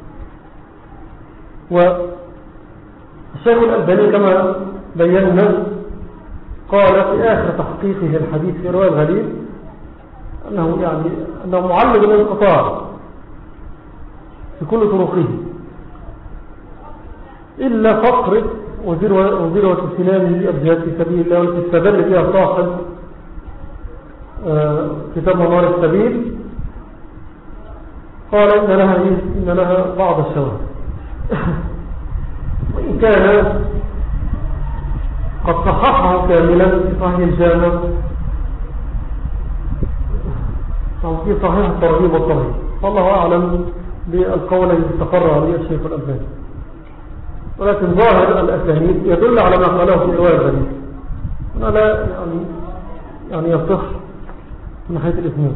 والشيخ الألباني كما بينا قال في آخر تحقيقه الحديث في رواية الغليل أنه يعني أنه معلق بالانقطاع في كل طرقه إلا فقرة وذروة سنامه الجهاد في سبيل الله والتي استدل بها صاحب كتاب منار السبيل. قال إن لها, إن لها بعض الشواهد وإن كان قد صححه كاملا في صحيح الجامع أو في صحيح الترغيب والترهيب، فالله أعلم بالقول الذي استقر عليه الشيخ الألباني، ولكن ظاهر الأسانيد يدل على ما قاله في رواية الغريب أنا لا يعني يعني يصح من حيث الإسناد.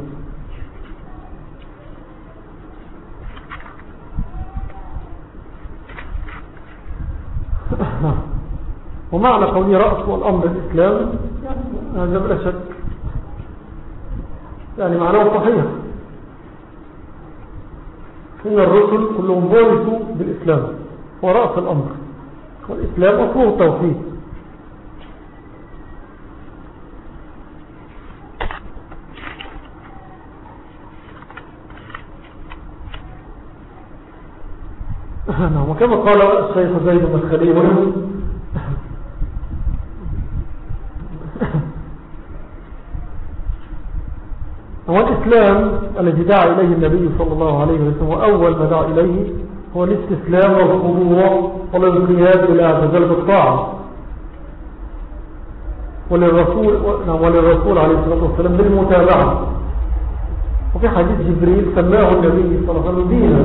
ومعنى قولي رأس والأمر الإسلام يعني هذا بلا شك يعني معناه صحيح، إن الرسل كلهم بعثوا بالإسلام ورأس الأمر، والإسلام أصله التوحيد. وكما قال الشيخ زيد بن الخليل هو الإسلام الذي دعا إليه النبي صلى الله عليه وسلم، وأول ما دعا إليه هو الاستسلام والخضوع والانقياد إلى عزل بالطاعة، وللرسول, وللرسول عليه الصلاة والسلام بالمتابعة. وفي حديث جبريل سماه النبي صلى الله عليه وسلم دينا،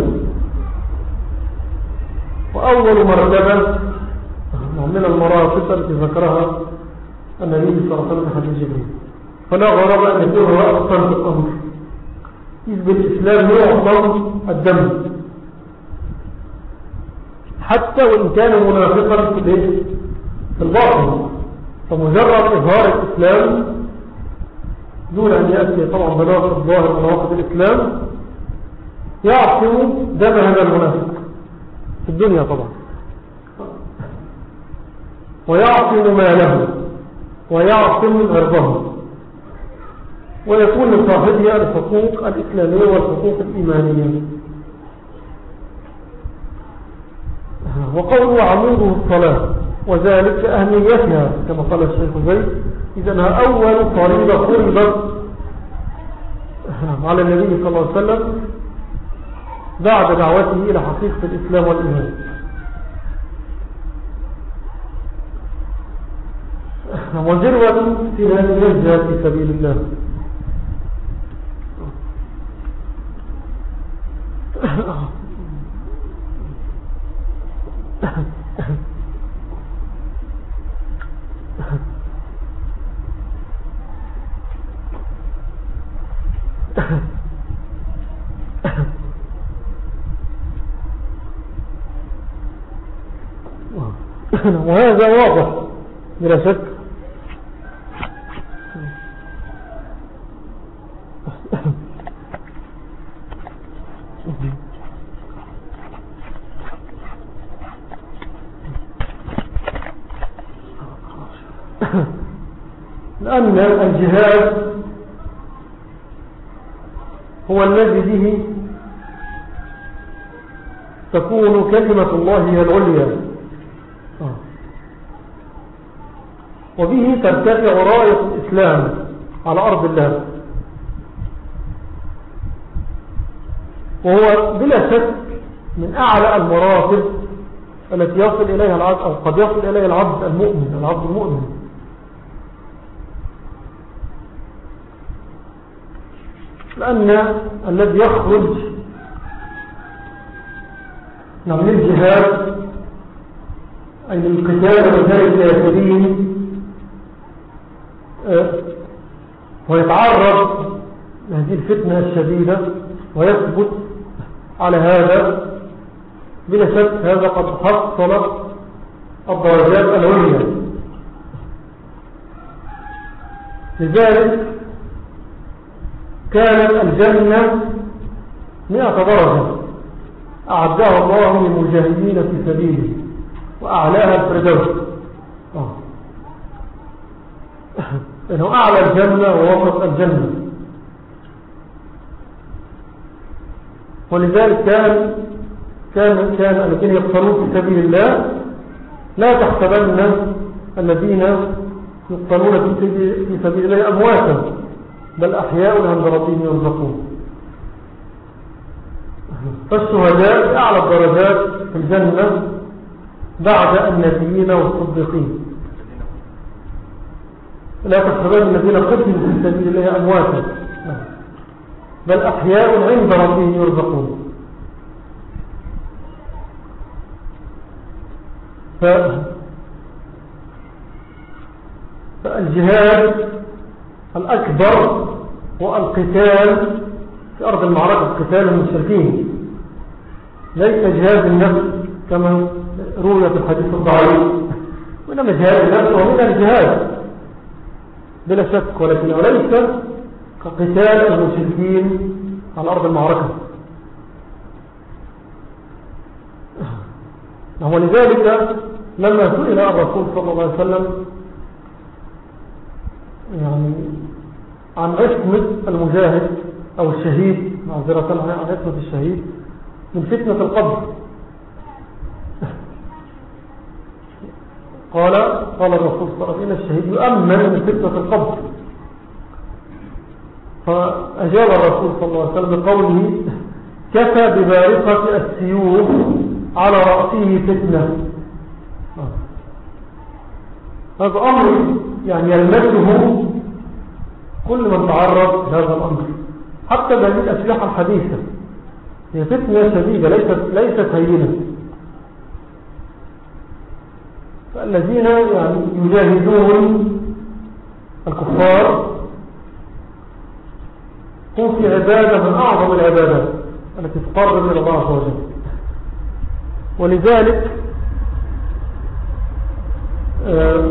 وأول مرتبة من المراتب التي ذكرها النبي صلى الله عليه وسلم في حديث جبريل. فلا غرض أن يكون هو أصلا في الأمر، إذ بالإسلام يعظم الدم حتى وإن كان منافقا في الباطن، فمجرد إظهار الإسلام دون أن يأتي طبعا بناقض الظاهر ونواقض الإسلام يعصم دم هذا المنافق في الدنيا طبعا، ويعصم ماله ويعصم عرضه، ويكون لصاحبها الحقوق الإسلامية والحقوق الإيمانية. وقوله عموده الصلاة، وذلك أهميتها كما قال الشيخ زيد، إذا أنها أول فريضة فرضت على النبي صلى الله عليه وسلم بعد دعوته إلى حقيقة الإسلام والإيمان. وذروة في هذه الجهاد في سبيل الله. وهذا واضح بلا شك. لأن الجهاد هو الذي به تكون كلمة الله هي العليا، وبه ترتفع راية الإسلام على أرض الله. وهو بلا شك من أعلى المراتب التي يصل إليها العبد، أو قد يصل إليها العبد المؤمن العبد المؤمن لأن الذي يخرج من الجهاد أي من القتال وذلك الكافرين ويتعرض لهذه الفتنة الشديدة ويثبت على هذا، بلا شك هذا قد حصل الدرجات العليا. لذلك كانت الجنة مئة درجة أعدها الله للمجاهدين في سبيله وأعلاها الفردوس، إنه أعلى الجنة ووسط الجنة. ولذلك كان كان كان الذين يقتلون في سبيل الله لا تحسبن الذين يقتلون في سبيل الله أمواتا بل أحياء عند ربهم يرزقون. فالشهداء أعلى الدرجات في الجنة بعد النبيين والصديقين. لا تحسبن الذين قتلوا في سبيل الله أمواتا بل أحياء عند ربهم يرزقون. فالجهاد الأكبر هو القتال في أرض المعركة، قتال المشركين، ليس جهاد النفس كما روي في الحديث الضعيف، وإنما جهاد النفس ومن الجهاد بلا شك، ولكنه ليس كقتال المشركين على أرض المعركة. ولذلك لما سئل الرسول صلى الله عليه وسلم يعني عن عصمة المجاهد أو الشهيد، معذرة عن عصمة الشهيد من فتنة القبر، قال قال الرسول صلى الله عليه وسلم الشهيد يؤمن من فتنة القبر. فأجاب الرسول صلى الله عليه وسلم بقوله كفى ببارقة السيوف على رأسه فتنة. هذا أمر يعني يلمسه كل من تعرض لهذا الأمر، حتى بهذه الأسلحة الحديثة هي فتنة شديدة ليست ليست هينة. فالذين يعني يجاهدون الكفار هم في عبادة من أعظم العبادات التي تقرب إلى الله عز وجل. ولذلك آه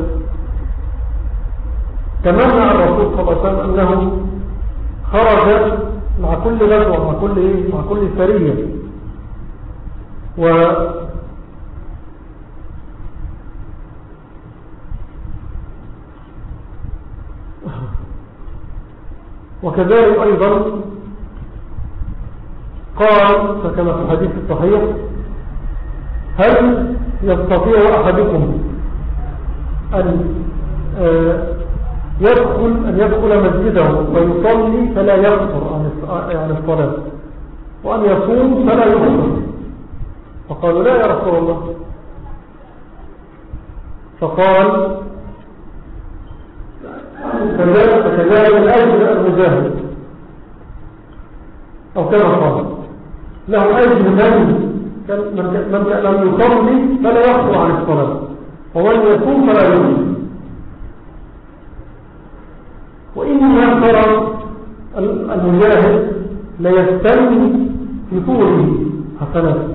تمنى الرسول صلى الله عليه وسلم أنه خرج مع كل غزوة مع كل مع كل سرية و وكذلك أيضا قال فكما في الحديث الصحيح هل يستطيع أحدكم أن يدخل أن يدخل مسجده ويصلي فلا يقصر عن الصلاة وأن يصوم فلا يقصر؟ فقالوا لا يا رسول الله. فقال فكذلك الأجر المجاهد، أو كما قال له أجر من من لم يصلي فلا يقصر عن الصلاة ومن يصوم فلا يقصر. وإنما ترى المجاهد لا يستني في طوله حسنات.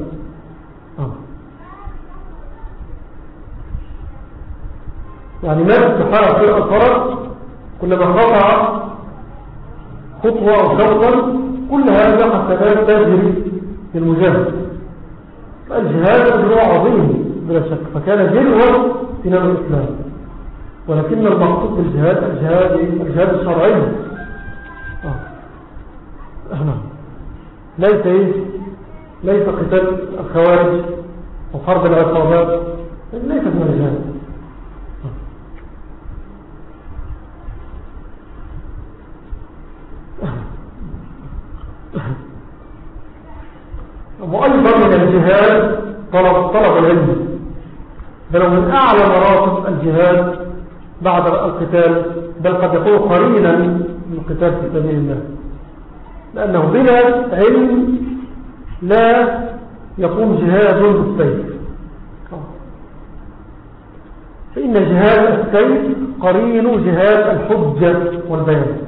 يعني ماذا تحرك في الفرس كلما قطع خطوة أو شوطا كل هذا حسنات تجري في المجاهد. الجهاد أجر عظيم بلا شك، فكان جلوة في نام الإسلام، ولكن المقصود بالجهاد الجهاد, الجهاد الشرعي. آه. ليس إيه؟ ليس قتال الخوارج وحرب العصابات، ليس من الجهاد. وأيضا من الجهاد طلب, طلب العلم، بل من أعلى مراتب الجهاد بعد القتال، بل قد يكون قرينا من القتال في سبيل الله، لأنه بلا علم لا يقوم جهاد بالسيف، فإن جهاد السيف قرين جهاد الحجة والبيان.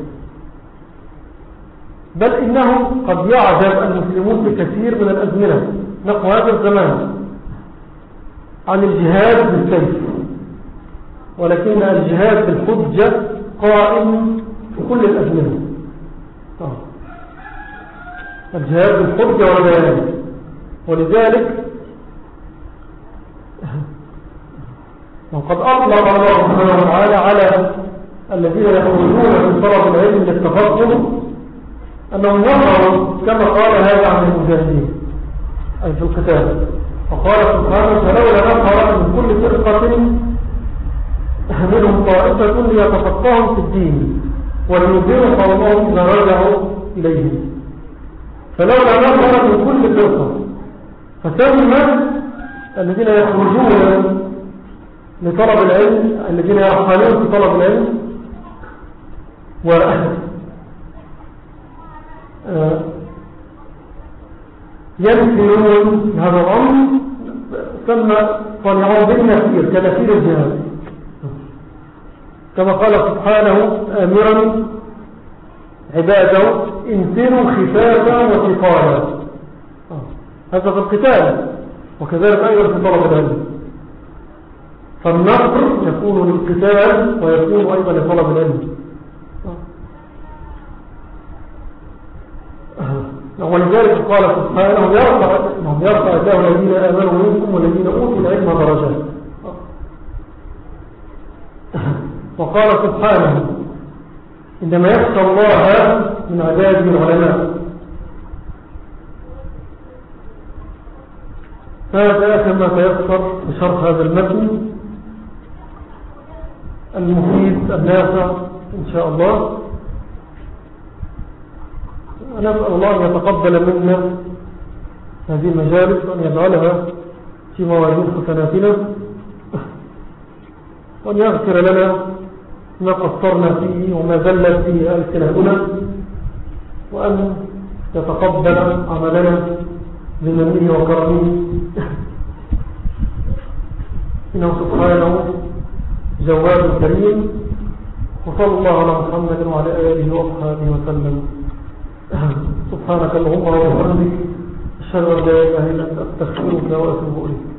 بل إنه قد يعجب المسلمون في كثير من الأزمنة نحو هذا الزمان عن الجهاد بالسيف، ولكن الجهاد بالحجة قائم في كل الأزمنة. الجهاد بالحجة والبيان، ولذلك وقد أطلق الله سبحانه وتعالى على الذين يخرجون من طلب العلم للتفقه أنهم يظهروا كما قال هذا عن المجاهدين أي في القتال، وقال سبحانه فلولا نفر من كل فرقة منهم طائفة ليتفقهوا في الدين ولينذروا قومهم إذا رجعوا إليهم. فلولا نفر من كل فرقة، فسمى الذين يخرجون لطلب العلم الذين يرحلون في طلب العلم و ينفرون هذا الأمر، ثم صنعوا بالنفير كنفير الجهاد، كما قال سبحانه آمرا عباده انفروا خفافا وثقالا. هذا في القتال، وكذلك أيضا في طلب العلم، فالنصر يكون للقتال ويكون أيضا لطلب العلم. ولذلك قال سبحانه يرفع الله الذين آمنوا منكم والذين أوتوا العلم درجات. وقال سبحانه إنما يخشى الله من عباده العلماء. هذا كما تيسر بشرح هذا المتن المفيد النافع إن شاء الله. نسأل الله أن يتقبل منا هذه المجالس وأن يجعلها في موازين حسناتنا، وأن يغفر لنا ما قصرنا فيه وما زلت فيه ألسنتنا، وأن يتقبل عملنا بمنه وكرمه، إنه سبحانه جواد كريم. وصلى الله على محمد وعلى آله وأصحابه وسلم. سبحانك اللهم وبحمدك أشهد أن لا إله إلا أنت أستغفرك وأتوب إليك.